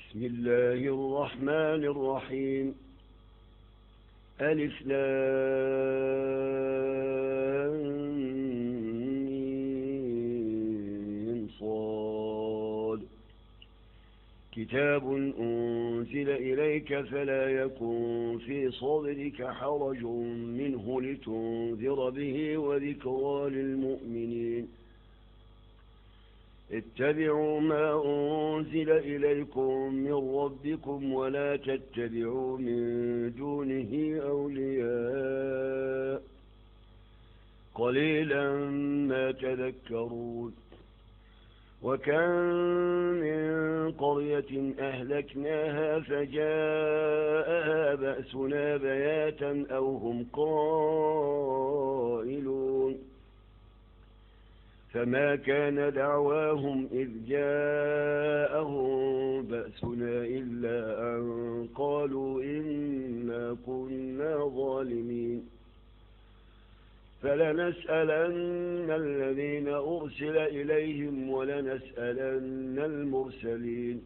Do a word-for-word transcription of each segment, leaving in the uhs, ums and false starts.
بسم الله الرحمن الرحيم. ألف لام صاد. كتاب أنزل إليك فلا يكن في صدرك حرج منه لتنذر به وذكرى للمؤمنين. اتبعوا ما أنزل إليكم من ربكم ولا تتبعوا من دونه أولياء قليلا ما تذكرون. وكم من قرية أهلكناها فجاءها بأسنا بياتا أو هم قائلون. فما كان دعواهم إذ جاءهم بأسنا إلا أن قالوا إنا كنا ظالمين. فلنسألن الذين أرسل إليهم ولنسألن المرسلين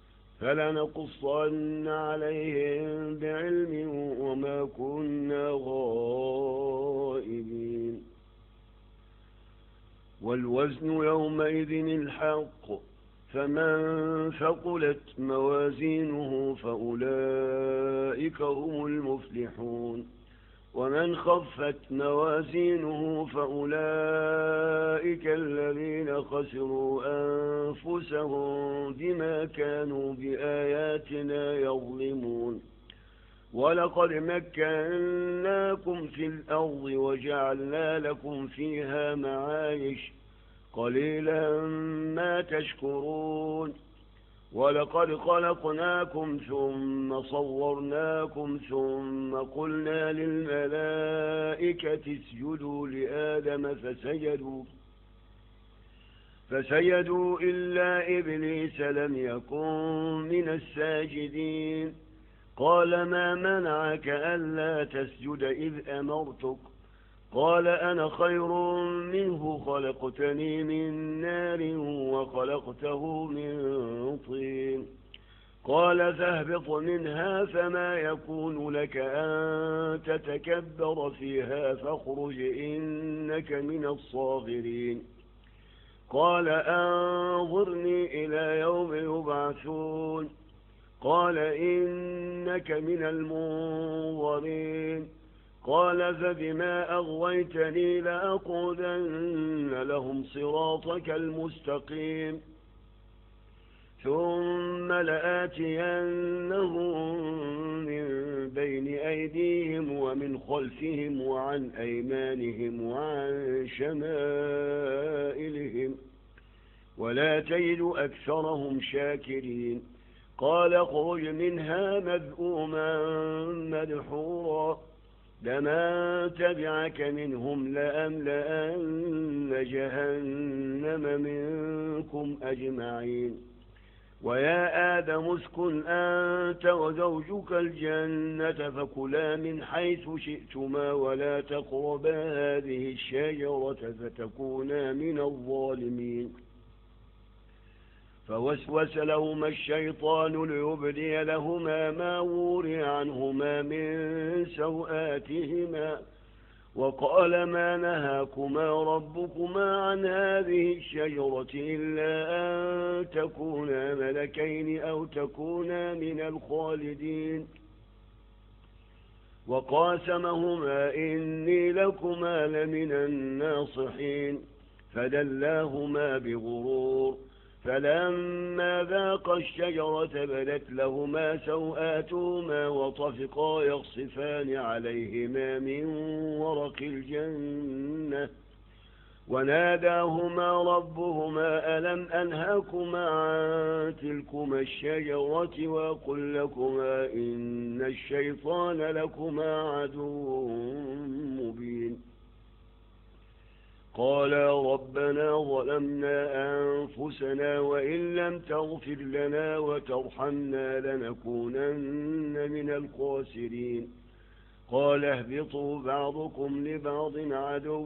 فلنقصن عليهم بعلم وما كنا غائبين. والوزن يومئذ الحق فمن ثقلت موازينه فأولئك هم المفلحون ومن خفت موازينه فأولئك الذين خسروا أنفسهم بما كانوا بآياتنا يظلمون. ولقد مكناكم في الأرض وجعلنا لكم فيها معايش قليلا ما تشكرون. ولقد خلقناكم ثم صورناكم ثم قلنا للملائكة اسجدوا لآدم فسجدوا فسجدوا إلا إبليس لم يكن من الساجدين. قال ما منعك ألا تسجد إذ أمرتك؟ قال أنا خير منه خلقتني من نار وخلقته من طين. قال فاهبط منها فما يكون لك أن تتكبر فيها فاخرج إنك من الصاغرين. قال أنظرني إلى يوم يبعثون. قال إنك من المنظرين. قال فبما أغويتني لأقعدن لهم صراطك المستقيم ثم لآتينهم من بين أيديهم ومن خلفهم وعن أيمانهم وعن شمائلهم ولا تجد أكثرهم شاكرين. قال اخرج منها مذءوما مدحورا لمن تبعك منهم لأملأن جهنم منكم أجمعين. ويا آدم اسكن أنت وزوجك الجنة فكلا من حيث شئتما ولا تقربا هذه الشجرة فتكونا من الظالمين. فوسوس لهما الشيطان ليبدي لهما ما وري عنهما من سوآتهما وقال ما نهاكما ربكما عن هذه الشجرة إلا أن تكونا ملكين أو تكونا من الخالدين. وقاسمهما إني لكما لمن الناصحين فدلاهما بغرور. فلما ذاقا الشجرة بدت لهما سوآتهما وطفقا يخصفان عليهما من ورق الجنة وناداهما ربهما ألم أنهكما عن تلكما الشجرة وأقل لكما إن الشيطان لكما عدو مبين. قالا ربنا ظلمنا أنفسنا وإن لم تغفر لنا وترحمنا لنكونن من الخاسرين. قال اهبطوا بعضكم لبعض عدو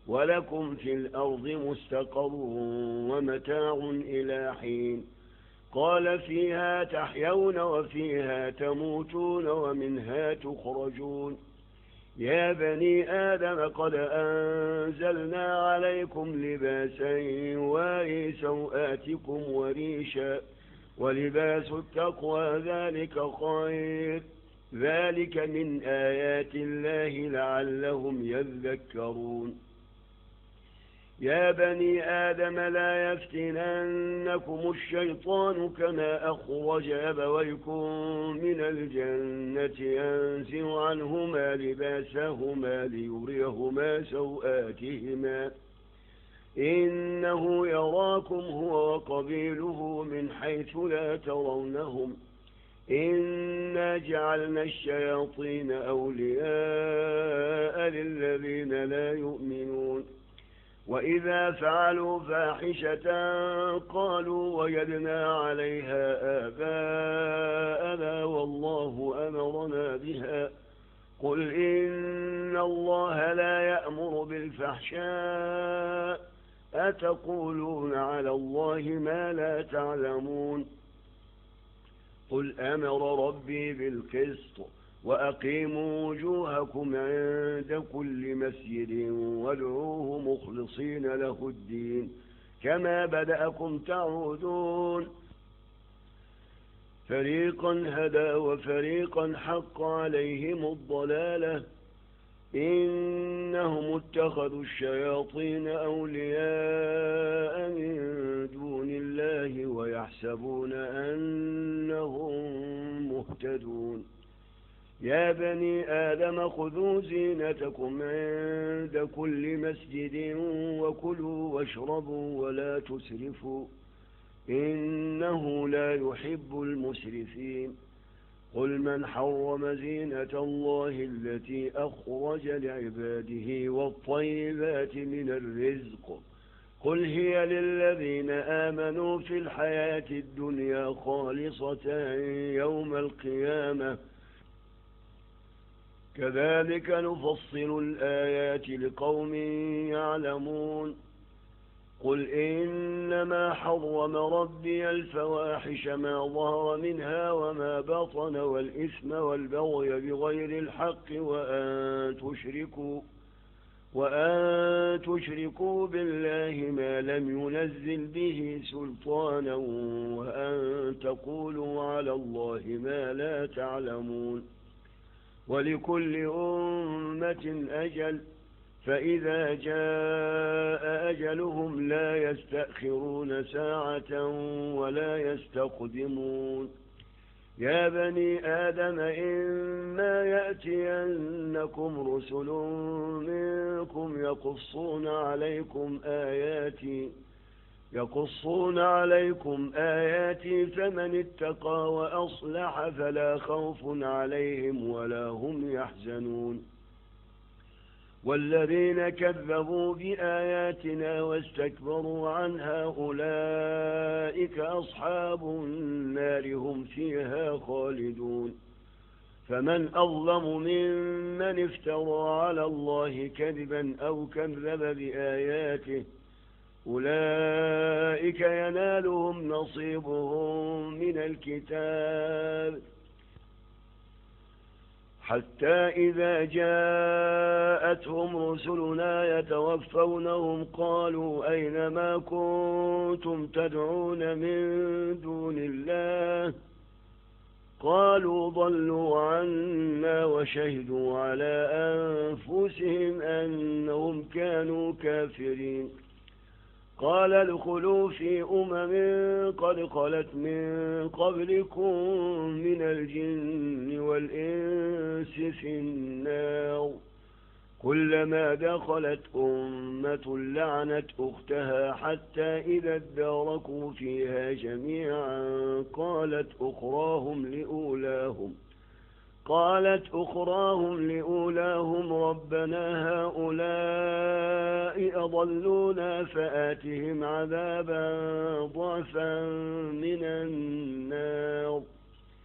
ولكم في الأرض مستقر ومتاع إلى حين. قال فيها تحيون وفيها تموتون ومنها تخرجون يا بني آدم قد أنزلنا عليكم لباسا يواري سوآتكم وريشا ولباس التقوى ذلك خير ذلك من آيات الله لعلهم يذكرون يا بني آدم لا يفتننكم الشيطان كما أخرج أبويكم من الجنة ينزع عنهما لباسهما ليريهما سوآتهما إنه يراكم هو وقبيله من حيث لا ترونهم إنا جعلنا الشياطين أولياء للذين لا يؤمنون وإذا فعلوا فاحشة قالوا وجدنا عليها آباءنا والله أمرنا بها قل إن الله لا يأمر بالفحشاء أتقولون على الله ما لا تعلمون قل أمر ربي بالقسط وأقيموا وجوهكم عند كل مسجد وادعوه مخلصين له الدين كما بدأكم تعودون فريقا هدى وفريقا حق عليهم الضلالة إنهم اتخذوا الشياطين أولياء من دون الله ويحسبون أنهم مهتدون يا بني آدم خذوا زينتكم عند كل مسجد وكلوا واشربوا ولا تسرفوا إنه لا يحب المسرفين قل من حرم زينة الله التي أخرج لعباده والطيبات من الرزق قل هي للذين آمنوا في الحياة الدنيا خالصة يوم القيامة كذلك نفصل الآيات لقوم يعلمون قل إنما حرم ربي الفواحش ما ظهر منها وما بطن والإثم والبغي بغير الحق وأن تشركوا وأن تشركوا بالله ما لم ينزل به سلطانا وأن تقولوا على الله ما لا تعلمون ولكل أمة أجل فإذا جاء أجلهم لا يستأخرون ساعة ولا يستقدمون يا بني آدم إما يأتينكم رسل منكم يقصون عليكم آياتي يقصون عليكم آياتي فمن اتقى وأصلح فلا خوف عليهم ولا هم يحزنون والذين كذبوا بآياتنا واستكبروا عنها أولئك أصحاب النار هم فيها خالدون فمن أظلم ممن افترى على الله كذبا أو كذب بآياته أولئك ينالهم نصيبهم من الكتاب حتى إذا جاءتهم رسلنا يتوفونهم قالوا أين ما كنتم تدعون من دون الله قالوا ضلوا عنا وشهدوا على أنفسهم أنهم كانوا كافرين قال ادخلوا في أمم قد خلت من قبلكم من الجن والإنس في النار كلما دخلت أمة لعنت أختها حتى إذا اداركوا فيها جميعا قالت أخراهم لأولاهم قالت أخراهم لأولاهم ربنا هؤلاء أضلونا فآتهم عذابا ضعفا من النار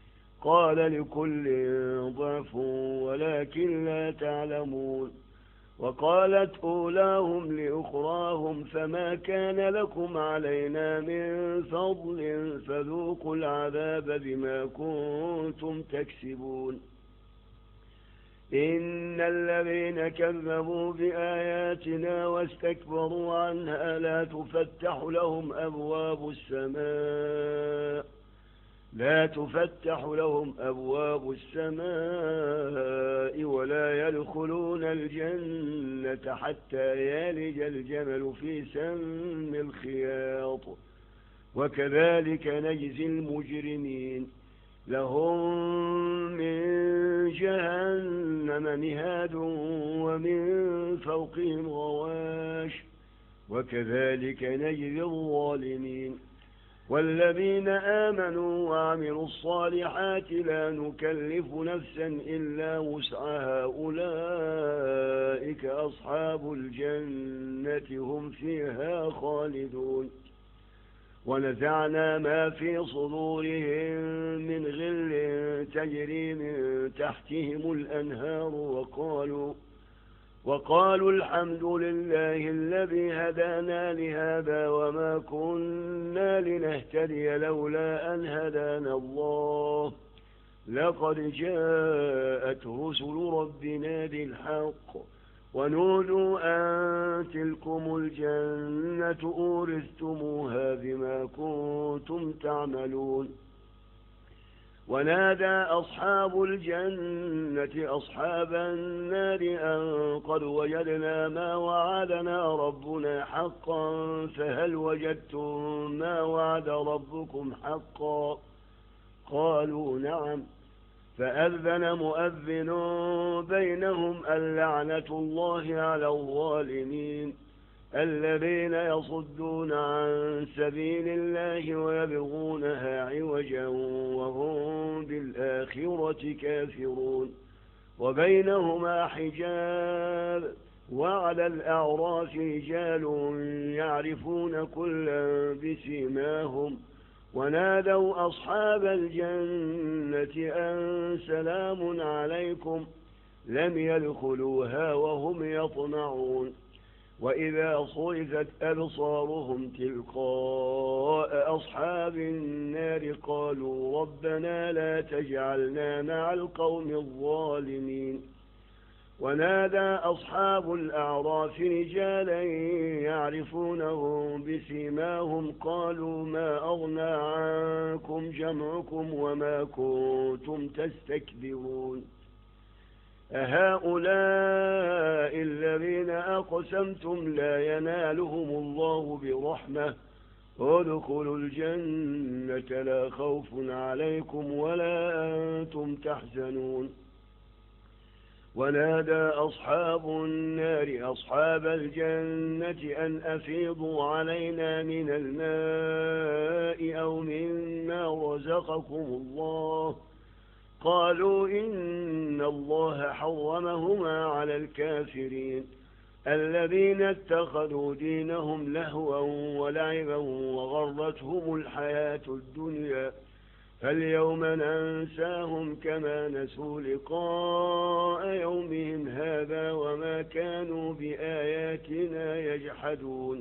قال لكل ضعف ولكن لا تعلمون وقالت أولاهم لأخراهم فما كان لكم علينا من فضل فذوقوا العذاب بما كنتم تكسبون إن الذين كذبوا بآياتنا واستكبروا عنها لا تفتح لهم أبواب السماء لا تفتح لهم أبواب السماء ولا يدخلون الجنة حتى يلج الجمل في سم الخياط وكذلك نجزي المجرمين لهم من جهنم مهاد ومن فوقهم غواش وكذلك نجزي الظالمين والذين آمنوا وعملوا الصالحات لا نكلف نفسا إلا وسعها أولئك أصحاب الجنة هم فيها خالدون ونزعنا ما في صدورهم من غل تجري من تحتهم الأنهار وقالوا وقالوا الحمد لله الذي هدانا لهذا وما كنا لنهتدي لولا أن هدانا الله لقد جاءت رسل ربنا بالحق ونودوا أن تلكم الجنة أورثتموها بما كنتم تعملون ونادى أصحاب الجنة أصحاب النار أن قد وجدنا ما وعدنا ربنا حقا فهل وجدتم ما وعد ربكم حقا قالوا نعم فأذن مؤذن بينهم اللعنة الله على الظالمين الذين يصدون عن سبيل الله ويبغونها عوجا وهم بالآخرة كافرون وبينهما حجاب وعلى الأعراف رجال يعرفون كلا بسيماهم ونادوا أصحاب الجنة أن سلام عليكم لم يدخلوها وهم يطمعون وإذا صرفت أبصارهم تلقاء أصحاب النار قالوا ربنا لا تجعلنا مع القوم الظالمين ونادى أصحاب الأعراف رجالا يعرفونهم بسيماهم قالوا ما أغنى عنكم جمعكم وما كنتم تستكبرون أهؤلاء الذين أقسمتم لا ينالهم الله برحمة ادخلوا الجنة لا خوف عليكم ولا أنتم تحزنون ونادى أصحاب النار أصحاب الجنة أن أفيضوا علينا من الماء أو مما رزقكم الله قالوا إن الله حرمهما على الكافرين الذين اتخذوا دينهم لهوا ولعبا وغرتهم الحياة الدنيا فاليوم ننساهم كما نسوا لقاء يومهم هذا وما كانوا بآياتنا يجحدون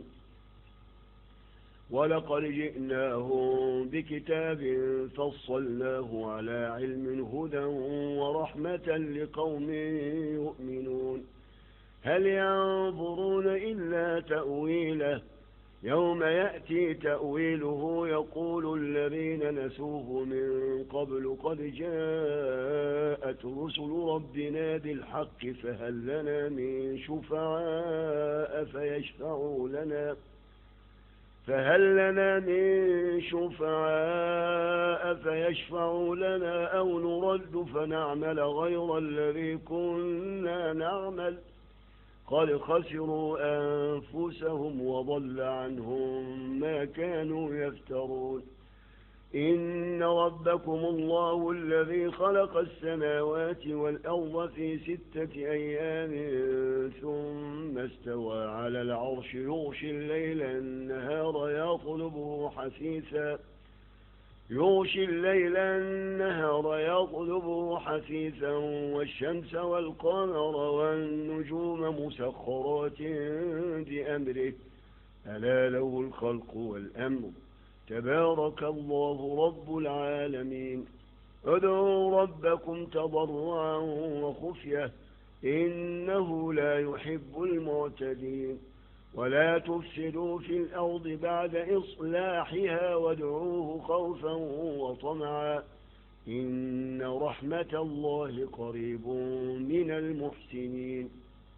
ولقد جئناهم بكتاب فصلناه على علم هدى ورحمة لقوم يؤمنون هل ينظرون إلا تأويله يوم يأتي تأويله يقول الذين نسوه من قبل قد جاءت رسل ربنا بالحق فهل لنا من شفعاء فيشفعوا لنا فهل لنا من شفعاء فيشفعوا لنا أو نرد فنعمل غير الذي كنا نعمل قد خسروا أنفسهم وضل عنهم ما كانوا يفترون إن ربكم الله الذي خلق السماوات والأرض في ستة أيام ثم استوى على العرش يغشي الليل النهار يطلبه حثيثا يغشي الليل النهار يطلبه حثيثا والشمس والقمر والنجوم مسخرات بأمره ألا له الخلق والأمر تبارك الله رب العالمين ادعوا ربكم تضرعا وخفية إنه لا يحب المعتدين ولا تفسدوا في الأرض بعد إصلاحها وادعوه خوفا وطمعا إن رحمة الله قريب من المحسنين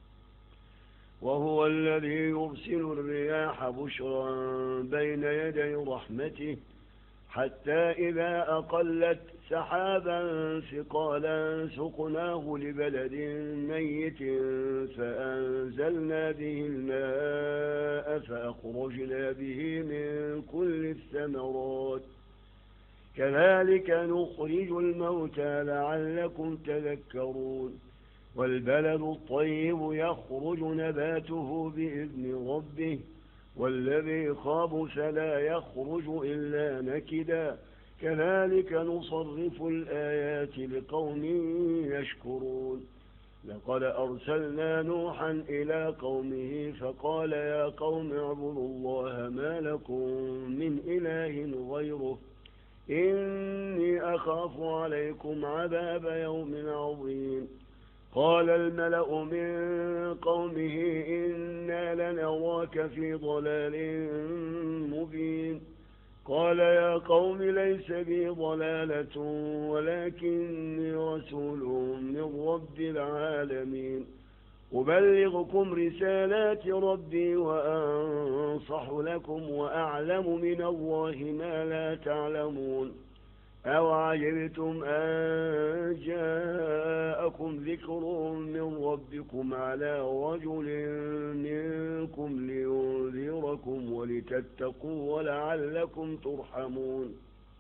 وهو الذي يرسل الرياح بشرا بين يدي رحمته حتى إذا أقلت سحابا ثقالا سقناه لبلد ميت فأنزلنا به الماء فأخرجنا به من كل الثمرات كذلك نخرج الموتى لعلكم تذكرون والبلد الطيب يخرج نباته بإذن ربه والذي خابث لا يخرج إلا نكدا كذلك نصرف الآيات لقوم يشكرون لقد أرسلنا نوحا إلى قومه فقال يا قوم اعبدوا الله ما لكم من إله غيره إني أخاف عليكم عذاب يوم عظيم قال الملأ من قومه إنا لنراك في ضلال مبين قال يا قوم ليس بي ضلالة ولكني رسول من رب العالمين أبلغكم رسالات ربي وأنصح لكم وأعلم من الله ما لا تعلمون أو عجبتم أن جاءكم ذكر من ربكم على رجل منكم لينذركم ولتتقوا ولعلكم ترحمون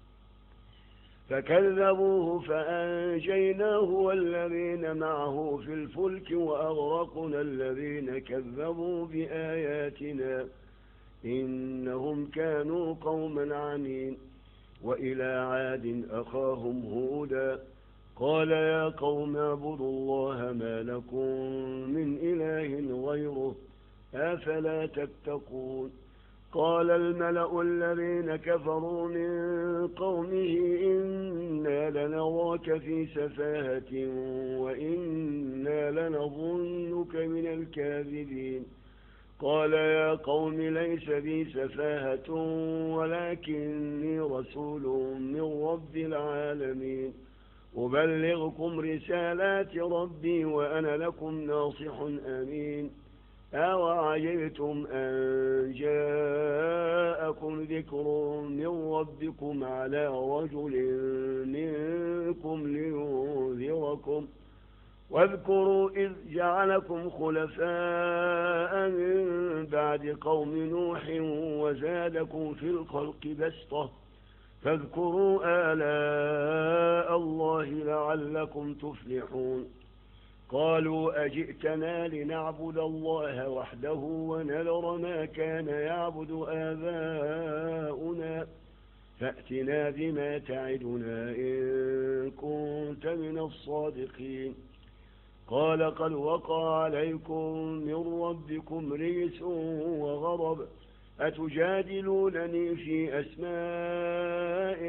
فكذبوه فأنجيناه والذين معه في الفلك وأغرقنا الذين كذبوا بآياتنا إنهم كانوا قوما عمين وإلى عاد أخاهم هودا قال يا قوم اعبدوا الله ما لكم من إله غيره أفلا تتقون قال الملأ الذين كفروا من قومه إنا لنراك في سفاهة وإنا لنظنك من الكاذبين قال يا قوم ليس بي سفاهة ولكني رسول من رب العالمين أبلغكم رسالات ربي وأنا لكم ناصح أمين أو عجبتم أن جاءكم ذكر من ربكم على رجل منكم لينذركم واذكروا إذ جعلكم خلفاء من بعد قوم نوح وزادكم في الخلق بسطة فاذكروا آلاء الله لعلكم تفلحون قالوا أجئتنا لنعبد الله وحده ونذر ما كان يعبد آباؤنا فأتنا بما تعدنا إن كنت من الصادقين قال قد وقع عليكم من ربكم رجس وغضب أتجادلونني في أسماء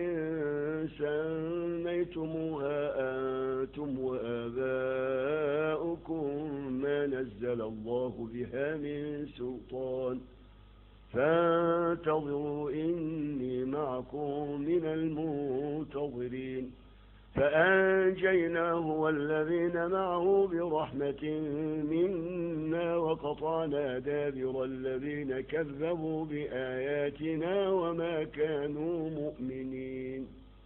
سميتموها أنتم وآباؤكم ما نزل الله بها من سلطان فانتظروا إني معكم من المنتظرين فأنجيناه والذين معه برحمة منا وقطعنا دابر الذين كذبوا بآياتنا وما كانوا مؤمنين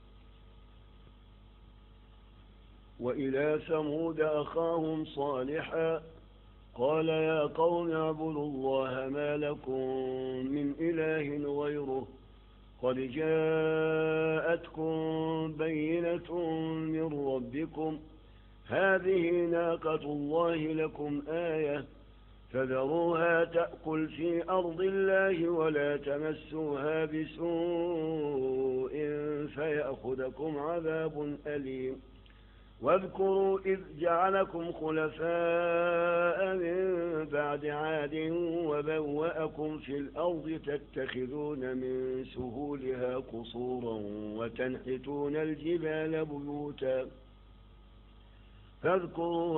وإلى ثمود أخاهم صالحا قال يا قوم اعبدوا الله ما لكم من إله غيره قد جاءتكم بينة من ربكم هذه ناقة الله لكم آية فذروها تأكل في أرض الله ولا تمسوها بسوء فيأخذكم عذاب أليم. واذكروا إذ جعلكم خلفاء من بعد عاد وبوأكم في الأرض تتخذون من سهولها قصورا وتنحتون الجبال بيوتا فاذكروا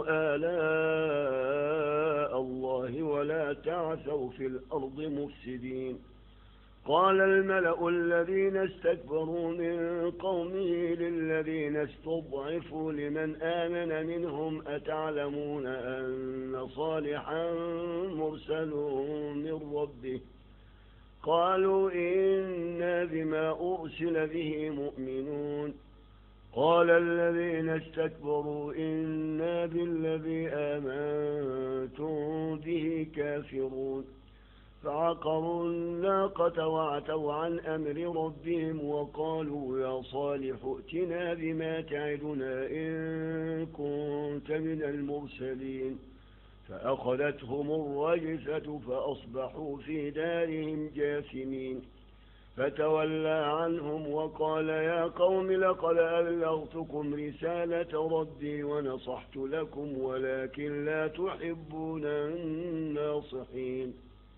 آلاء الله ولا تعثوا في الأرض مفسدين. قال الملأ الذين استكبروا من قومه للذين استضعفوا لمن آمن منهم أتعلمون أن صالحا مرسل من ربه قالوا إنا بما أرسل به مؤمنون. قال الذين استكبروا إنا بالذي آمنتم به كافرون. فعقروا الناقة وعتوا عن أمر ربهم وقالوا يا صالح ائتنا بما تعدنا إن كنت من المرسلين. فأخذتهم الرجفة فأصبحوا في دارهم جاثمين. فتولى عنهم وقال يا قوم لقد أبلغتكم رسالة ربي ونصحت لكم ولكن لا تحبون الناصحين.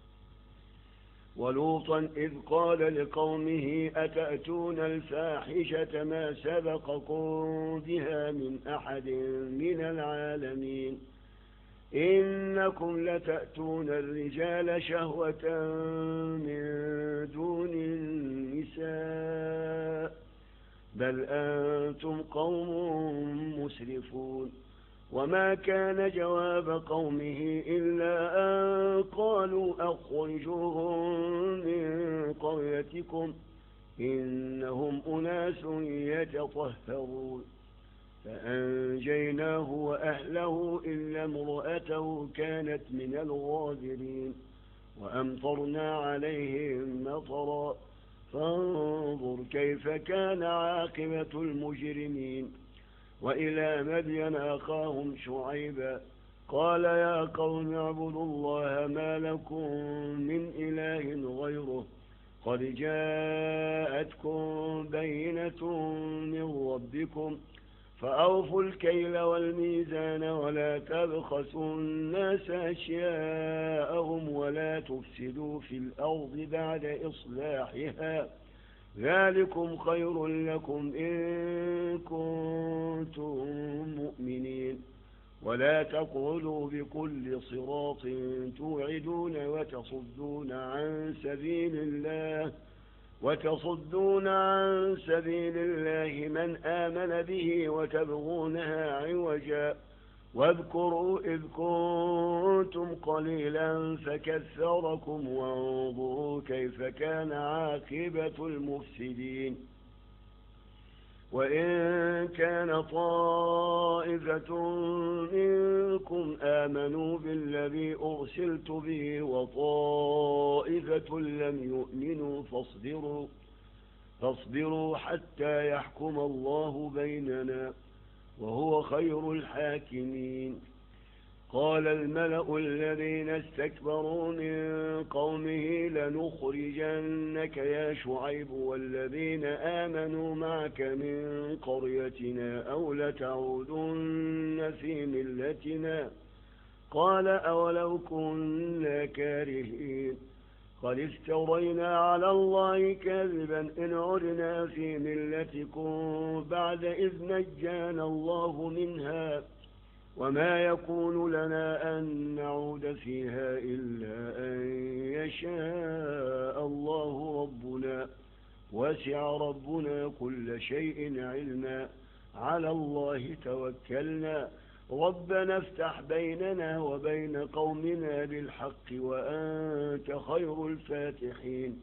ولوطا إذ قال لقومه أتأتون الفاحشة ما سبقكم بها من أحد من العالمين إنكم لتأتون الرجال شهوة من دون النساء بل أنتم قوم مسرفون. وما كان جواب قومه إلا أن قالوا أخرجوهم من قريتكم إنهم أناس يتطهرون. فأنجيناه وأهله إلا امرأته كانت من الغابرين وأمطرنا عليهم مطرا فانظر كيف كان عاقبة المجرمين. وإلى مدين أخاهم شعيبا قال يا قوم اعبدوا الله ما لكم من إله غيره قد جاءتكم بينة من ربكم فأوفوا الكيل والميزان ولا تبخسوا الناس أشياءهم ولا تفسدوا في الأرض بعد إصلاحها ذلكم خير لكم إن كنتم مؤمنين. ولا تقعدوا بكل صراط توعدون وتصدون عن سبيل الله وتصدون عن سبيل الله من آمن به وتبغونها عوجا. واذكروا إذ كنتم قليلا فكثركم وانظروا كيف كان عاقبة المفسدين. وإن كان طائفة منكم آمنوا بالذي أرسلت به وطائفة لم يؤمنوا فاصبروا, فاصبروا حتى يحكم الله بيننا وهو خير الحاكمين. قال الملأ الذين استكبروا من قومه لنخرجنك يا شعيب والذين آمنوا معك من قريتنا أو لتعودن في ملتنا قال أولو كنا كارهين قد افترينا على الله كذبا إن عدنا في ملتكم بعد إذ نجانا الله منها وما يكون لنا أن نعود فيها إلا أن يشاء الله ربنا وسع ربنا كل شيء علما على الله توكلنا ربنا افتح بيننا وبين قومنا بالحق وأنت خير الفاتحين.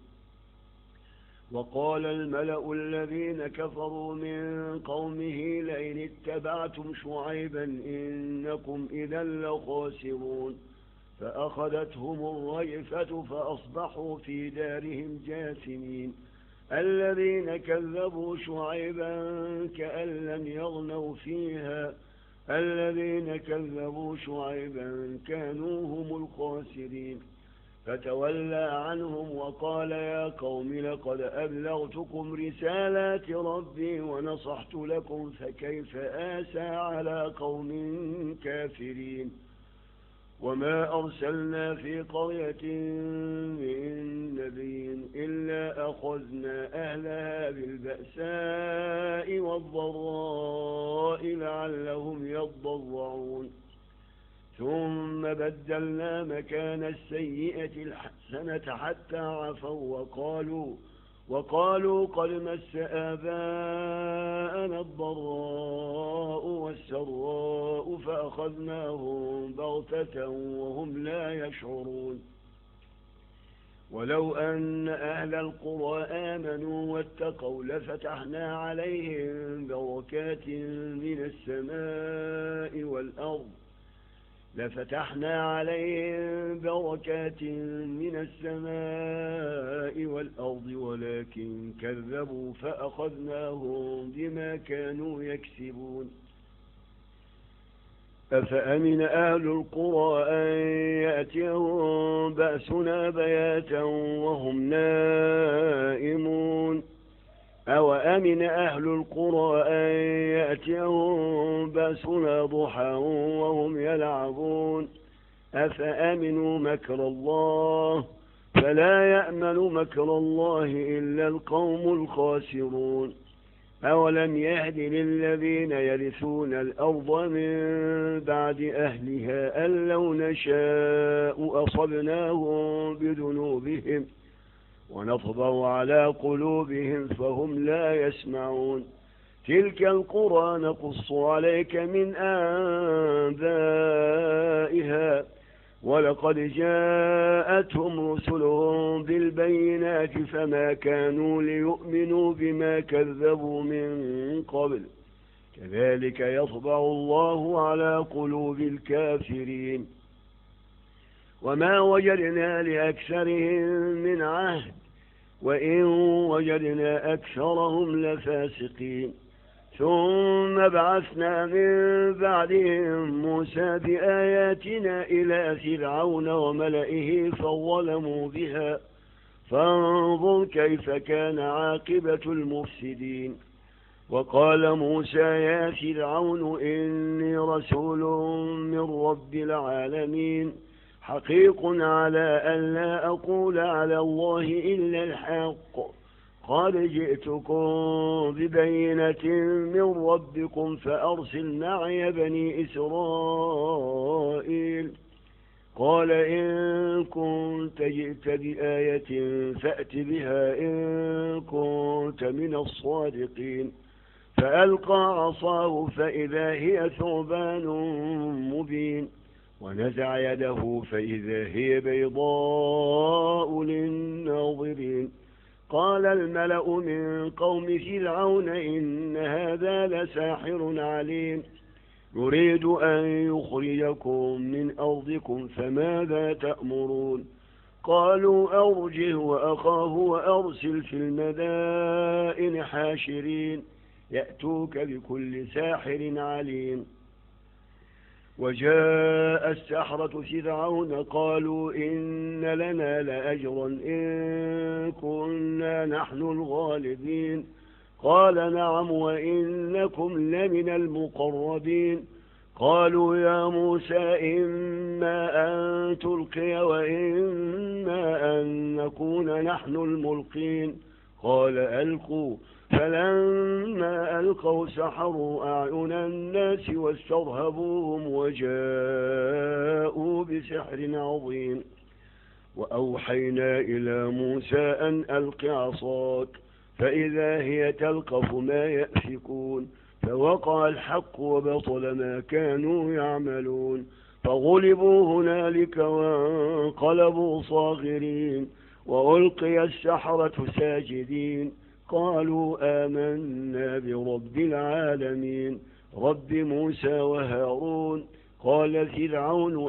وقال الملأ الذين كفروا من قومه لئن اتبعتم شعيبا إنكم إذا لخاسرون. فأخذتهم الرجفة فأصبحوا في دارهم جاثمين. الذين كذبوا شعيبا كأن لم يغنوا فيها الذين كذبوا شعيبا كانوا هم الخاسرين. فتولى عنهم وقال يا قوم لقد أبلغتكم رسالات ربي ونصحت لكم فكيف آسى على قوم كافرين وما أرسلنا في قرية من نبي إلا أخذنا أهلها بالبأساء والضراء لعلهم يضرعون ثم بدلنا مكان السيئة الحسنة حتى عفوا وقالوا وقالوا قد مس آباءنا الضراء والسراء فأخذناهم بغتة وهم لا يشعرون ولو أن أهل القرى آمنوا واتقوا لفتحنا عليهم بركات من السماء والأرض لفتحنا عليهم بركات من السماء والأرض ولكن كذبوا فأخذناهم بما كانوا يكسبون أفأمن أهل القرى أن يأتيهم بأسنا بياتا وهم نائمون أو أمن أهل القرى أن يأتيهم بأسنا ضحى وهم يلعبون أفأمنوا مكر الله فلا يأمن مكر الله إلا القوم الخاسرون أولم يهد للذين يرثون الأرض من بعد أهلها أن لو نشاء أصبناهم بذنوبهم ونطبع على قلوبهم فهم لا يسمعون تلك القرى نقص عليك من أنبائها ولقد جاءتهم رسلهم بالبينات فما كانوا ليؤمنوا بما كذبوا من قبل كذلك يطبع الله على قلوب الكافرين وما وجدنا لأكثرهم من عهد وإن وجدنا أكثرهم لفاسقين ثم بعثنا من بعدهم موسى بآياتنا إلى فرعون وملئه فظلموا بها فانظر كيف كان عاقبة المفسدين وقال موسى يا فرعون إني رسول من رب العالمين حقيق على أن لا أقول على الله إلا الحق قد جئتكم ببينة من ربكم فأرسل معي بني إسرائيل قال إن كنت جئت بآية فأت بها إن كنت من الصادقين فألقى عصاه فإذا هي ثعبان مبين ونزع يده فإذا هي بيضاء للناظرين قال الملأ من قوم فرعون إن هذا لساحر عليم يريد أن يخرجكم من أرضكم فماذا تأمرون قالوا أرجه وأخاه وأرسل في المدائن حاشرين يأتوك بكل ساحر عليم وجاء السحرة فرعون قالوا إن لنا لأجرا إن كنا نحن الغالبين قال نعم وإنكم لمن المقربين قالوا يا موسى إما أن تلقي وإما أن نكون نحن الملقين قال ألقوا فلما ألقوا سحروا أعين الناس واسترهبوهم وجاءوا بسحر عظيم وأوحينا إلى موسى أن ألق عصاك فإذا هي تلقف ما يأفكون فوقع الحق وبطل ما كانوا يعملون فغلبوا هنالك وانقلبوا صاغرين وألقي السحرة ساجدين قالوا آمنا برب العالمين رب موسى وهارون قال فرعون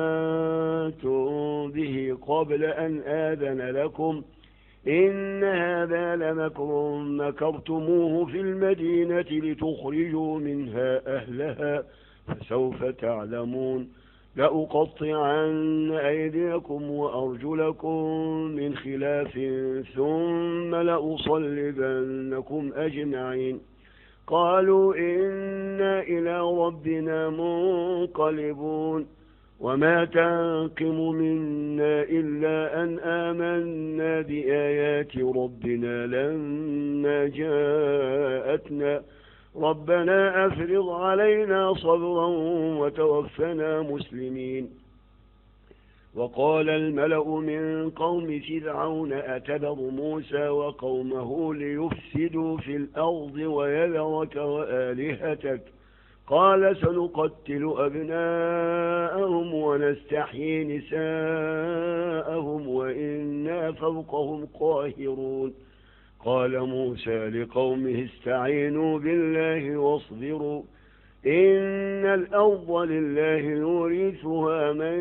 آمنتم به قبل أن آذن لكم إن هذا لمكر مكرتموه في المدينة لتخرجوا منها أهلها فسوف تعلمون لأقطعن أيديكم وأرجلكم من خلاف ثم لأصلبنكم أجمعين قالوا إنا إلى ربنا منقلبون وما تنقم منا إلا أن آمنا بآيات ربنا لما جاءتنا ربنا أفرض علينا صبرا وتوفنا مسلمين. وقال الملأ من قوم فرعون أتذر موسى وقومه ليفسدوا في الأرض ويذرك وآلهتك قال سنقتل أبناءهم ونستحيي نساءهم وإنا فوقهم قاهرون قال موسى لقومه استعينوا بالله واصبروا إن الأرض لله يورثها من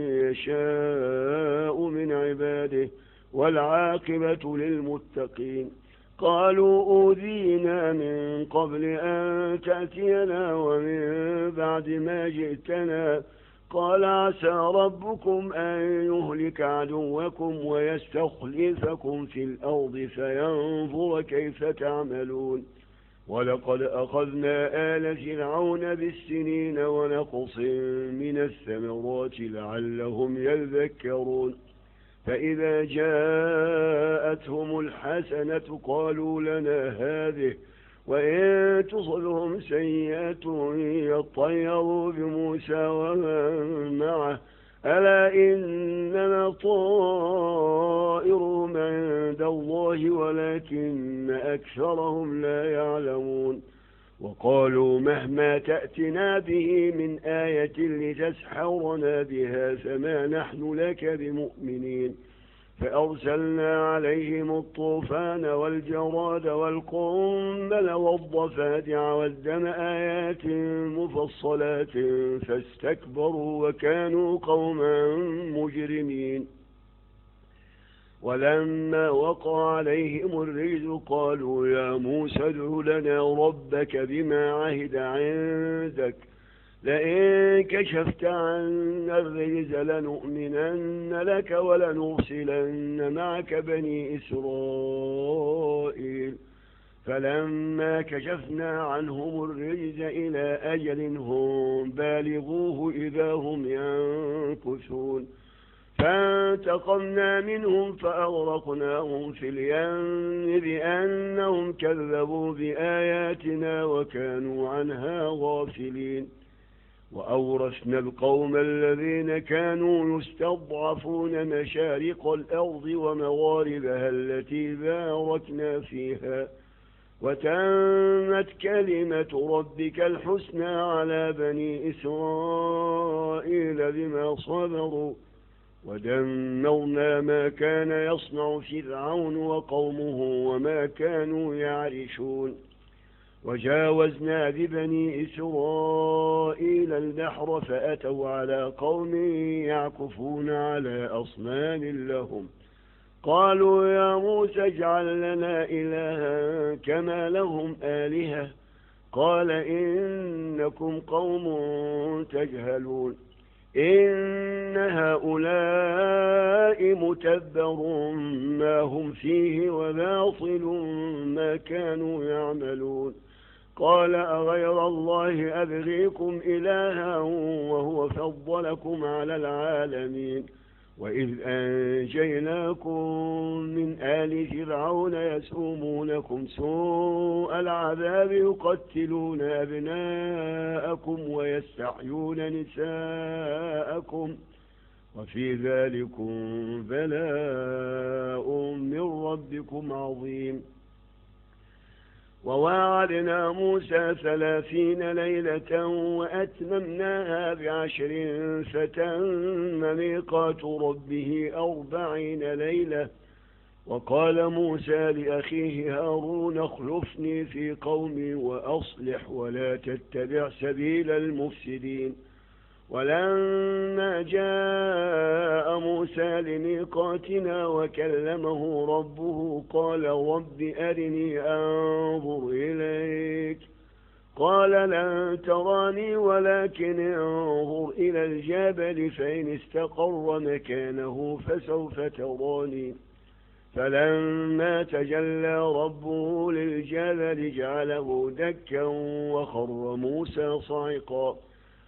يشاء من عباده والعاقبة للمتقين قالوا أوذينا من قبل أن تأتينا ومن بعد ما جئتنا قال عسى ربكم أن يهلك عدوكم ويستخلفكم في الأرض فينظر كيف تعملون ولقد أخذنا آل فرعون بالسنين ونقص من الثمرات لعلهم يذكرون فإذا جاءتهم الحسنة قالوا لنا هذه وإن تصلهم سيئة يطيروا بموسى ومن معه ألا إنما طائرهم عند الله ولكن أكثرهم لا يعلمون وقالوا مهما تأتنا به من آية لتسحرنا بها فما نحن لك بمؤمنين فأرسلنا عليهم الطوفان والجراد والقنبل والضفادع والدم آيات مفصلات فاستكبروا وكانوا قوما مجرمين ولما وقع عليهم الرجز قالوا يا موسى ادع لنا ربك بما عهد عندك لئن كشفت عنا الرجز لنؤمنن لك ولنرسلن معك بني إسرائيل فلما كشفنا عنهم الرجز إلى أجل هم بالغوه إذا هم ينكثون فانتقمنا منهم فأغرقناهم في اليم بأنهم كذبوا بآياتنا وكانوا عنها غافلين وأورثنا القوم الذين كانوا يستضعفون مشارق الأرض ومغاربها التي باركنا فيها وتمت كلمة ربك الحسنى على بني إسرائيل بما صبروا ودمرنا ما كان يصنع فرعون وقومه وما كانوا يعرشون وجاوزنا ببني إسرائيل البحر فأتوا على قوم يعكفون على أصنام لهم قالوا يا موسى اجعل لنا إلها كما لهم آلهة قال إنكم قوم تجهلون إن هؤلاء متبر ما هم فيه وباطل ما كانوا يعملون قال أغير الله أبغيكم إلها وهو فضلكم على العالمين وإذ أنجيناكم من آل فرعون يسومونكم سوء العذاب يقتلون أبناءكم ويستحيون نساءكم وفي ذلكم بلاء من ربكم عظيم وواعدنا موسى ثلاثين ليلة وأتممناها بعشر فتم ميقات ربه أربعين ليلة وقال موسى لأخيه هارون اخلفني في قومي وأصلح ولا تتبع سبيل المفسدين ولما جاء موسى لميقاتنا وكلمه ربه قال رب أرني أنظر إليك قال لن تراني ولكن انظر إلى الجبل فإن استقر مكانه فسوف تراني فلما تجلى ربه للجبل جعله دكا وخر موسى صعقا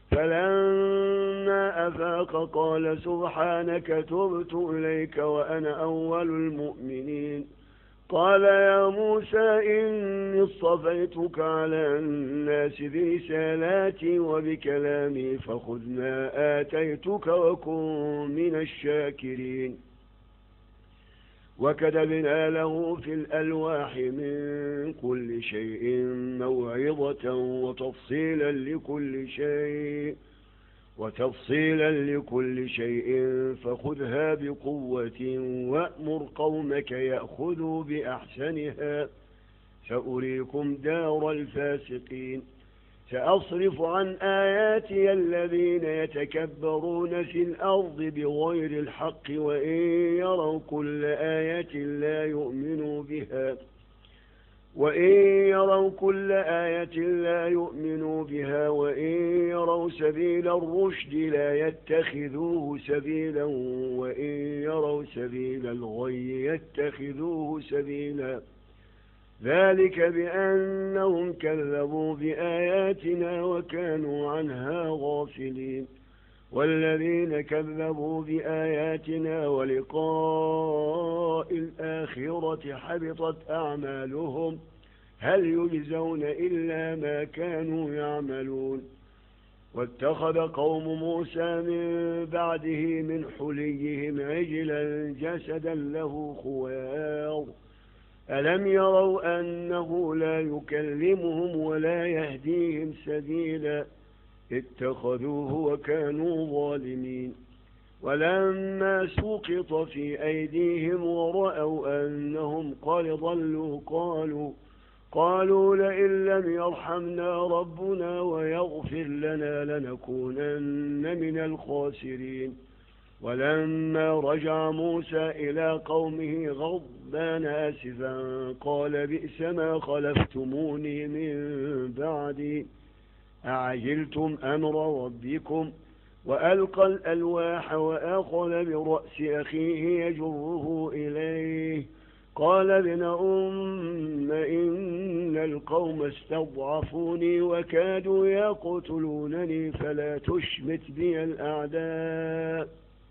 فلما أفاق قال سبحانك تبت إليك وأنا أول المؤمنين قال يا موسى إني اصطفيتك على الناس برسالاتي وبكلامي فخذ ما آتيتك وكن من الشاكرين وكتبنا له في الألواح من كل شيء موعظة وتفصيلا لكل شيء وتفصيلا لكل شيء فخذها بقوة وأمر قومك يأخذوا بأحسنها سأريكم دار الفاسقين سأصرف عن آياتي الذين يتكبرون في الأرض بغير الحق وإن يروا كل آية لا يؤمنوا بها وإن يروا كل آية لا يؤمنوا بها وإن يروا سبيل الرشد لا يتخذوه سبيلا وإن يروا سبيل الغي يتخذوه سبيلا ذلك بأنهم كذبوا بآياتنا وكانوا عنها غافلين والذين كذبوا بآياتنا ولقاء الآخرة حبطت أعمالهم هل يجزون إلا ما كانوا يعملون واتخذ قوم موسى من بعده من حليهم عجلا جسدا له خوار ألم يروا أنه لا يكلمهم ولا يهديهم سبيلا اتخذوه وكانوا ظالمين ولما سقط في أيديهم ورأوا أنهم قد ضلوا قالوا قالوا لئن لم يرحمنا ربنا ويغفر لنا لنكونن من الخاسرين ولما رجع موسى إلى قومه غضبان آسفا قال بئس ما خلفتموني من بعدي أعجلتم أمر ربكم وألقى الألواح وأخذ برأس أخيه يجره إليه قال ابن أم إن القوم استضعفوني وكادوا يقتلونني فلا تشمت بي الأعداء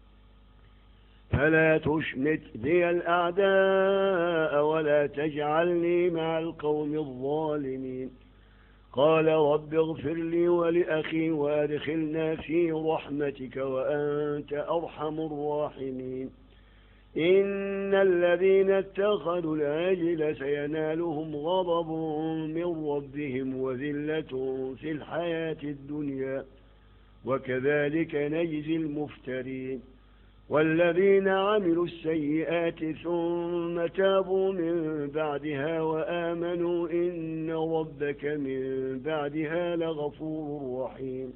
فلا تشمت بي الأعداء ولا تجعلني مع القوم الظالمين قال رب اغفر لي ولأخي وادخلنا في رحمتك وأنت أرحم الراحمين إن الذين اتخذوا العجل سينالهم غضب من ربهم وذلة في الحياة الدنيا وكذلك نجزي المفترين والذين عملوا السيئات ثم تابوا من بعدها وآمنوا إن ربك من بعدها لغفور رحيم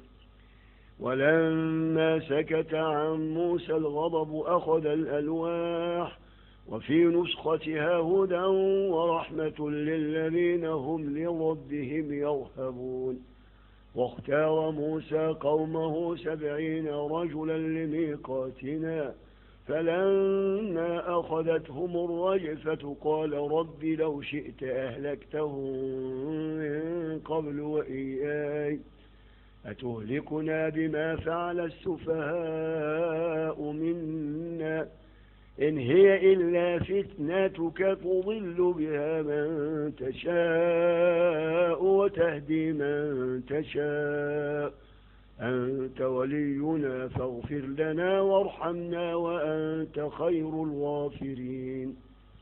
ولما سكت عن موسى الغضب أخذ الألواح وفي نسختها هدى ورحمة للذين هم لربهم يرهبون واختار موسى قومه سبعين رجلا لميقاتنا فلما أخذتهم الرجفة قال رب لو شئت أهلكتهم من قبل وإياي أتهلكنا بما فعل السفهاء منا إن هي إلا فتنتك تضل بها من تشاء وتهدي من تشاء أنت ولينا فاغفر لنا وارحمنا وأنت خير الغافرين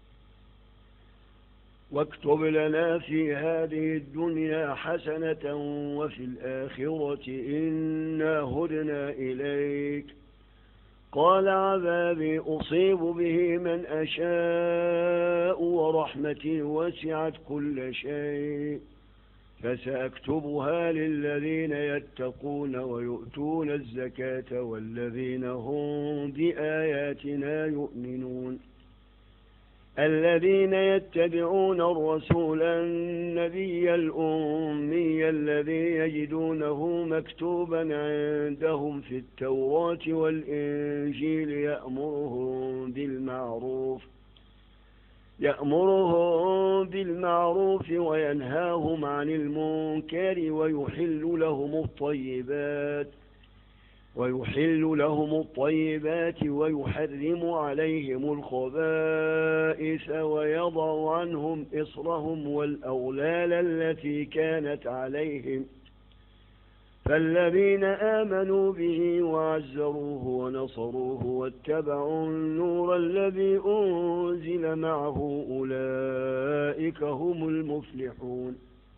واكتب لنا في هذه الدنيا حسنة وفي الآخرة إنا هدنا إليك قال عذابي أصيب به من أشاء ورحمتي وسعت كل شيء فسأكتبها للذين يتقون ويؤتون الزكاة والذين هم بآياتنا يؤمنون الذين يتبعون الرسول النبي النبي الأمي الذي يجدونه مكتوبا عندهم في التوراة والإنجيل يأمرهم بالمعروف يأمرهم بالمعروف وينهاهم عن المنكر ويحل لهم الطيبات ويحل لهم الطيبات ويحرم عليهم الخبائث ويضع عنهم إصرهم والأغلال التي كانت عليهم فالذين آمنوا به وعزروه ونصروه واتبعوا النور الذي أنزل معه أولئك هم المفلحون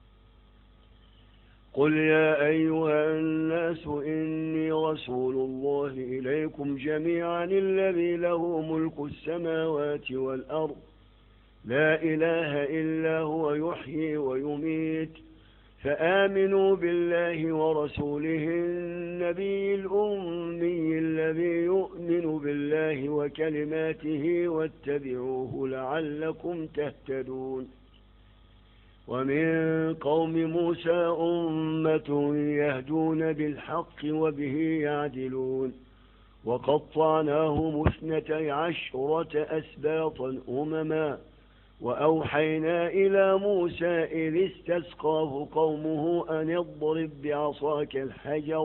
قل يا أيها الناس إني رسول الله إليكم جميعا الذي له ملك السماوات والأرض لا إله إلا هو يحيي ويميت فآمنوا بالله ورسوله النبي الأمي الذي يؤمن بالله وكلماته واتبعوه لعلكم تهتدون ومن قوم موسى أمة يهدون بالحق وبه يعدلون وقطعناهم اثنتي عشرة أسباطا أمما وأوحينا إلى موسى إذ استسقاه قومه أن اضرب بعصاك الحجر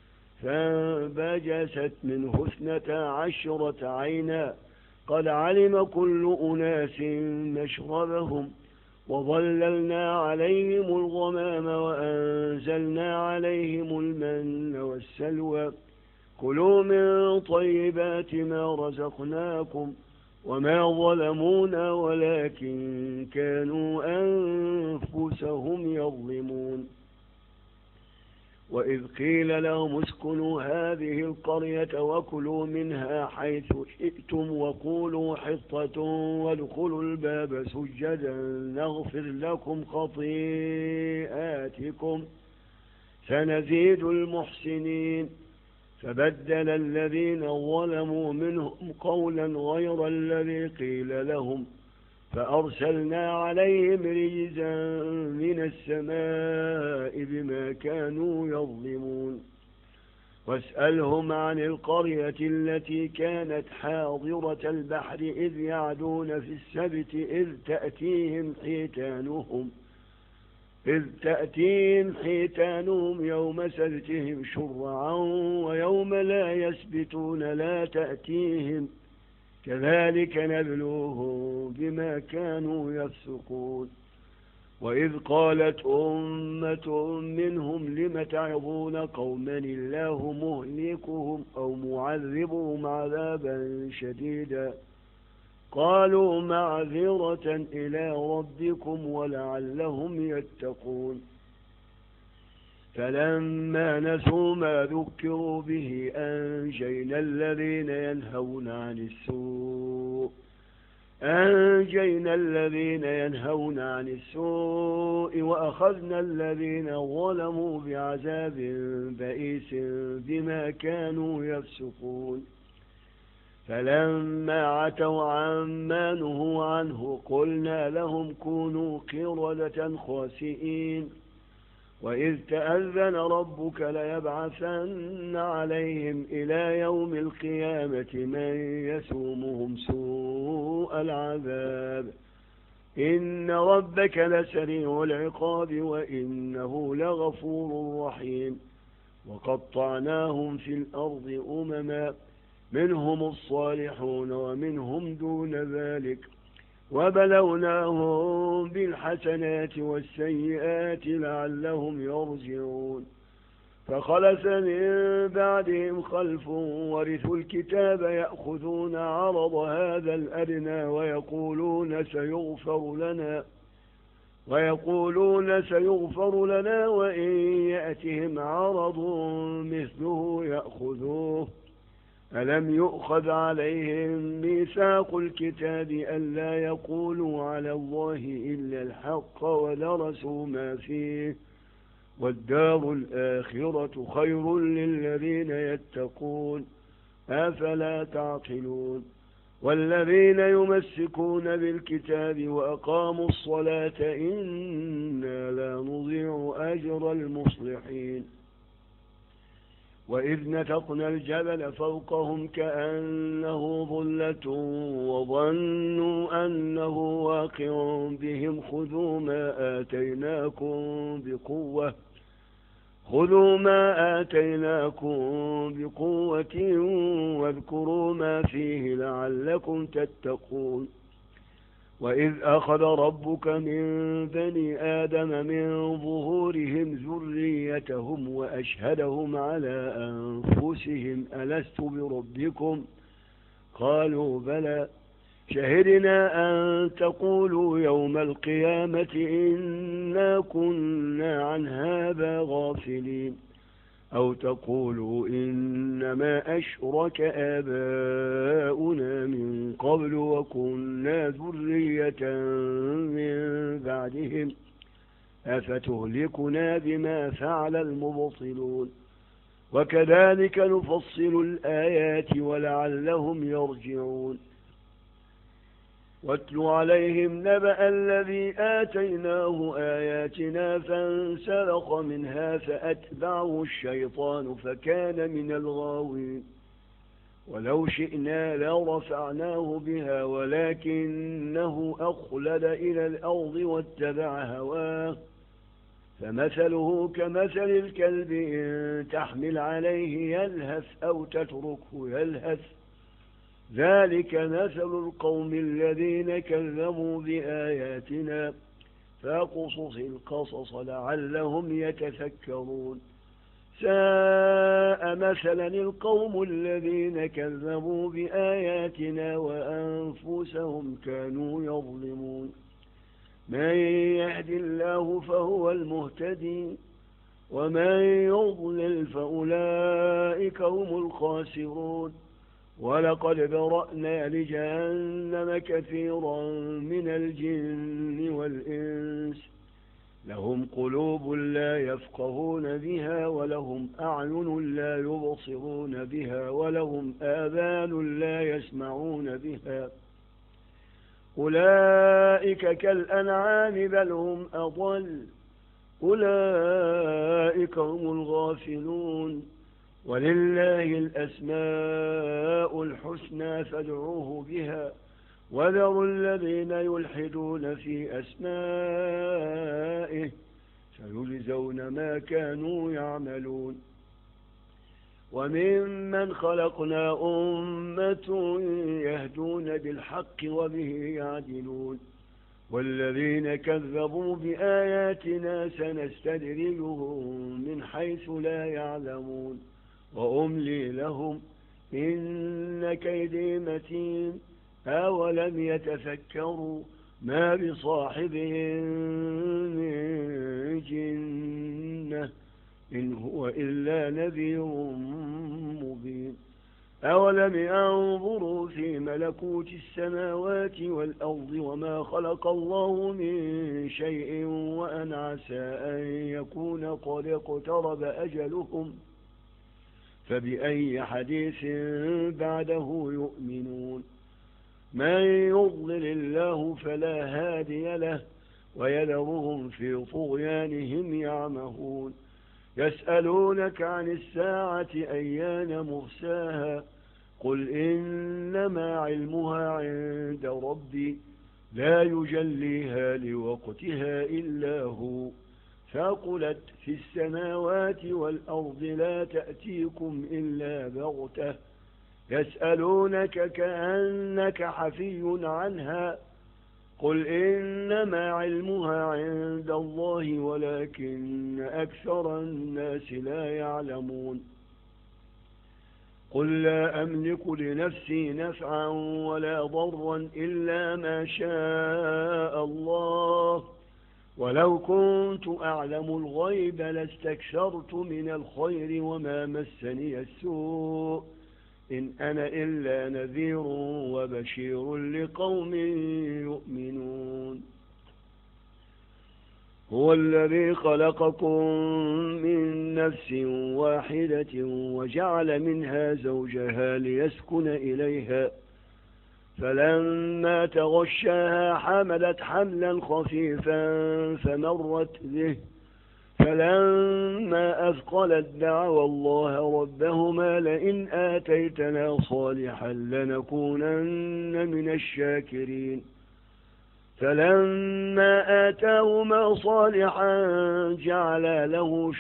فانبجست منه اثنتا عشرة عينا قد علم كل أناس مشربهم وظللنا عليهم الغمام وأنزلنا عليهم المن والسلوى كلوا من طيبات ما رزقناكم وما ظلمونا ولكن كانوا أنفسهم يظلمون وإذ قيل لهم اسكنوا هذه القرية وكلوا منها حيث شئتم وقولوا حطة وادخلوا الباب سجدا نغفر لكم خطيئاتكم سنزيد المحسنين فبدل الذين ظلموا منهم قولا غير الذي قيل لهم فأرسلنا عليهم رجزا من السماء بما كانوا يظلمون واسألهم عن القرية التي كانت حاضرة البحر إذ يعدون في السبت إذ تأتيهم حيتانهم إذ تأتيهم حيتانهم يوم سبتهم شرعا ويوم لا يسبتون لا تأتيهم كذلك نبلوهم بما كانوا يفسقون وإذ قالت أمة منهم لم تعظون قوما الله مهلكهم أو معذبهم عذابا شديدا قالوا معذرة إلى ربكم ولعلهم يتقون فلما نسوا ما ذكروا به أنجينا الذين ينهون عن السوء أنجينا الذين ينهون عن السوء وأخذنا الذين ظلموا بعذاب بئيس بما كانوا يفسقون فلما عتوا عما نهوا عنه قلنا لهم كونوا قردة خاسئين وإذ تأذن ربك ليبعثن عليهم إلى يوم القيامة من يسومهم سوء العذاب إن ربك لسريع العقاب وإنه لغفور رحيم وقطعناهم في الأرض أمما منهم الصالحون ومنهم دون ذلك وبلوناهم بالحسنات والسيئات لعلهم يرجعون فخلف من بعدهم خلف ورثوا الكتاب يأخذون عرض هذا الأدنى ويقولون سيغفر لنا ويقولون سيغفر لنا وإن يأتهم عرض مثله يأخذوه ألم يؤخذ عليهم ميثاق الكتاب ألا يقولوا على الله إلا الحق ودرسوا ما فيه والدار الآخرة خير للذين يتقون أفلا تعقلون والذين يمسكون بالكتاب وأقاموا الصلاة إنا خير المصلحين. وإذ نتقنا الجبل فوقهم كأنه ظلة وظنوا أنه واقع بهم خذوا ما آتيناكم بقوة خذوا ما آتيناكم بقوة واذكروا ما فيه لعلكم تتقون. وإذ أخذ ربك من بني آدم من ظهورهم ذريتهم وأشهدهم على أنفسهم ألست بربكم قالوا بلى شهدنا أن تقولوا يوم القيامة إنا كنا عن هذا غافلين أو تقولوا إنما أشرك آباؤنا من قبل وكنا ذرية من بعدهم أفتهلكنا بما فعل المبطلون وكذلك نفصل الآيات ولعلهم يرجعون. واتل عليهم نبأ الذي آتيناه آياتنا فانسلخ منها فأتبعه الشيطان فكان من الغاوين. ولو شئنا لرفعناه بها ولكنه أخلد إلى الأرض واتبع هواه فمثله كمثل الكلب إن تحمل عليه يلهث أو تتركه يلهث ذلك مثل القوم الذين كذبوا بآياتنا فاقصص القصص لعلهم يتفكرون. ساء مثلا القوم الذين كذبوا بآياتنا وأنفسهم كانوا يظلمون. من يهد الله فهو المهتدي ومن يضلل فأولئك هم الخاسرون. ولقد ذرأنا لجهنم كثيرا من الجن والإنس لهم قلوب لا يفقهون بها ولهم أعين لا يبصرون بها ولهم آذان لا يسمعون بها أولئك كالأنعام بل هم أضل أولئك هم الغافلون. ولله الأسماء الحسنى فادعوه بها وذروا الذين يلحدون في أسمائه سيجزون ما كانوا يعملون. وممن خلقنا أمة يهدون بالحق وبه يعدلون. والذين كذبوا بآياتنا سنستدرجهم من حيث لا يعلمون وأملي لهم إن كيدي متين. أولم يتفكروا ما بصاحبهم من جنة إن هو إلا نذير مبين. أولم ينظروا في ملكوت السماوات والأرض وما خلق الله من شيء وأن عسى أن يكون قد اقترب أجلهم فبأي حديث بعده يؤمنون. من يضلل الله فلا هادي له ويذرهم في طغيانهم يعمهون. يسألونك عن الساعة أيان مرساها قل إنما علمها عند ربي لا يجليها لوقتها إلا هو ثقلت في السماوات والأرض لا تأتيكم إلا بغتة يسألونك كأنك حفي عنها قل إنما علمها عند الله ولكن أكثر الناس لا يعلمون. قل لا أملك لنفسي نفعا ولا ضرا إلا ما شاء الله ولو كنت أعلم الغيب لاستكثرت من الخير وما مسني السوء إن أنا إلا نذير وبشير لقوم يؤمنون. هو الذي خلقكم من نفس واحدة وجعل منها زوجها ليسكن إليها فلما تغشاها حملت حملا خفيفا فمرت به فلما أثقلت دعوا الله ربهما لئن آتيتنا صالحا لنكونن من الشاكرين فلما آتاهما صالحا جعلا له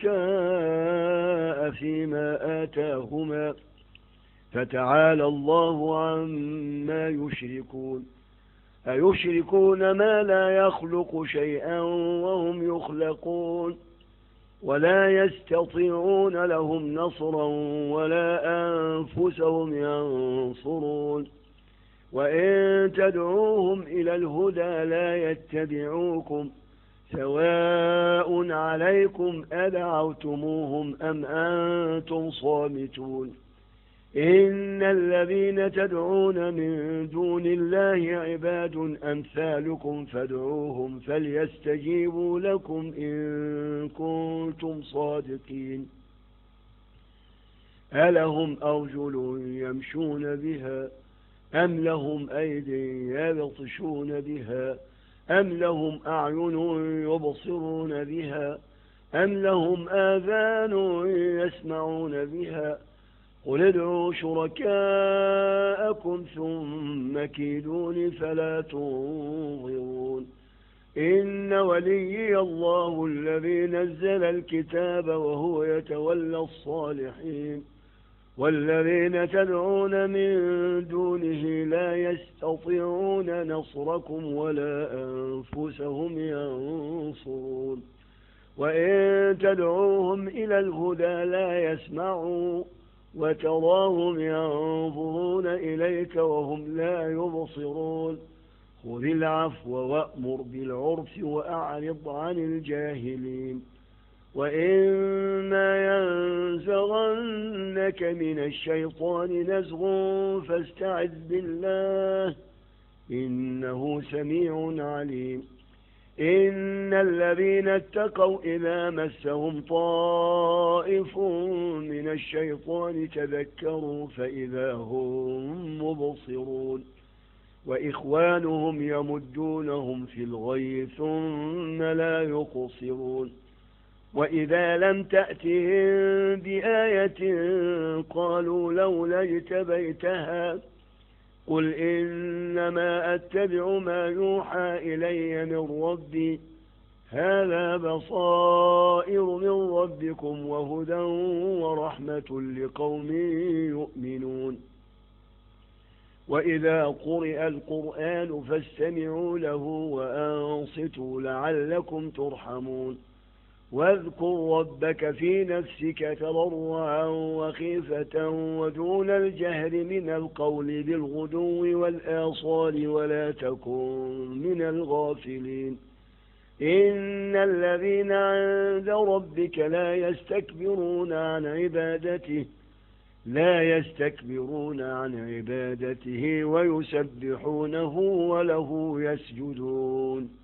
شركاء فيما آتاهما فتعالى الله عما يشركون أيشركون ما لا يخلق شيئا وهم يخلقون ولا يستطيعون لهم نصرا ولا أنفسهم ينصرون وإن تدعوهم إلى الهدى لا يتبعوكم سواء عليكم أدعوتموهم أم أنتم صامتون إن الذين تدعون من دون الله عباد أمثالكم فادعوهم فليستجيبوا لكم إن كنتم صادقين ألهم أرجل يمشون بها أم لهم أيدي يبطشون بها أم لهم أعين يبصرون بها أم لهم آذان يسمعون بها قل ادعوا شركاءكم ثم كيدون فلا تنظرون إن وليي الله الذي نزل الكتاب وهو يتولى الصالحين والذين تدعون من دونه لا يستطيعون نصركم ولا أنفسهم ينصرون وإن تدعوهم إلى الهدى لا يسمعوا وتراهم ينظرون إليك وهم لا يبصرون خذ العفو وأمر بالعرف وأعرض عن الجاهلين وإما ينزغنك من الشيطان نزغ فاستعذ بالله إنه سميع عليم إن الذين اتقوا إذا مسهم طائف من الشيطان تذكروا فإذا هم مبصرون وإخوانهم يمدونهم في الغي ثم لا يقصرون وإذا لم تأتهم بآية قالوا لولا اجتبيتها قل إنما أتبع ما يوحى إلي من ربي هذا بصائر من ربكم وهدى ورحمة لقوم يؤمنون وإذا قرئ القرآن فاستمعوا له وأنصتوا لعلكم ترحمون واذكر ربك في نفسك تضرعا وخيفة ودون الجهر من القول بالغدو والآصال ولا تكن من الغافلين إن الذين عند ربك لا يستكبرون عن عبادته لا يستكبرون عن عبادته ويسبحونه وله يسجدون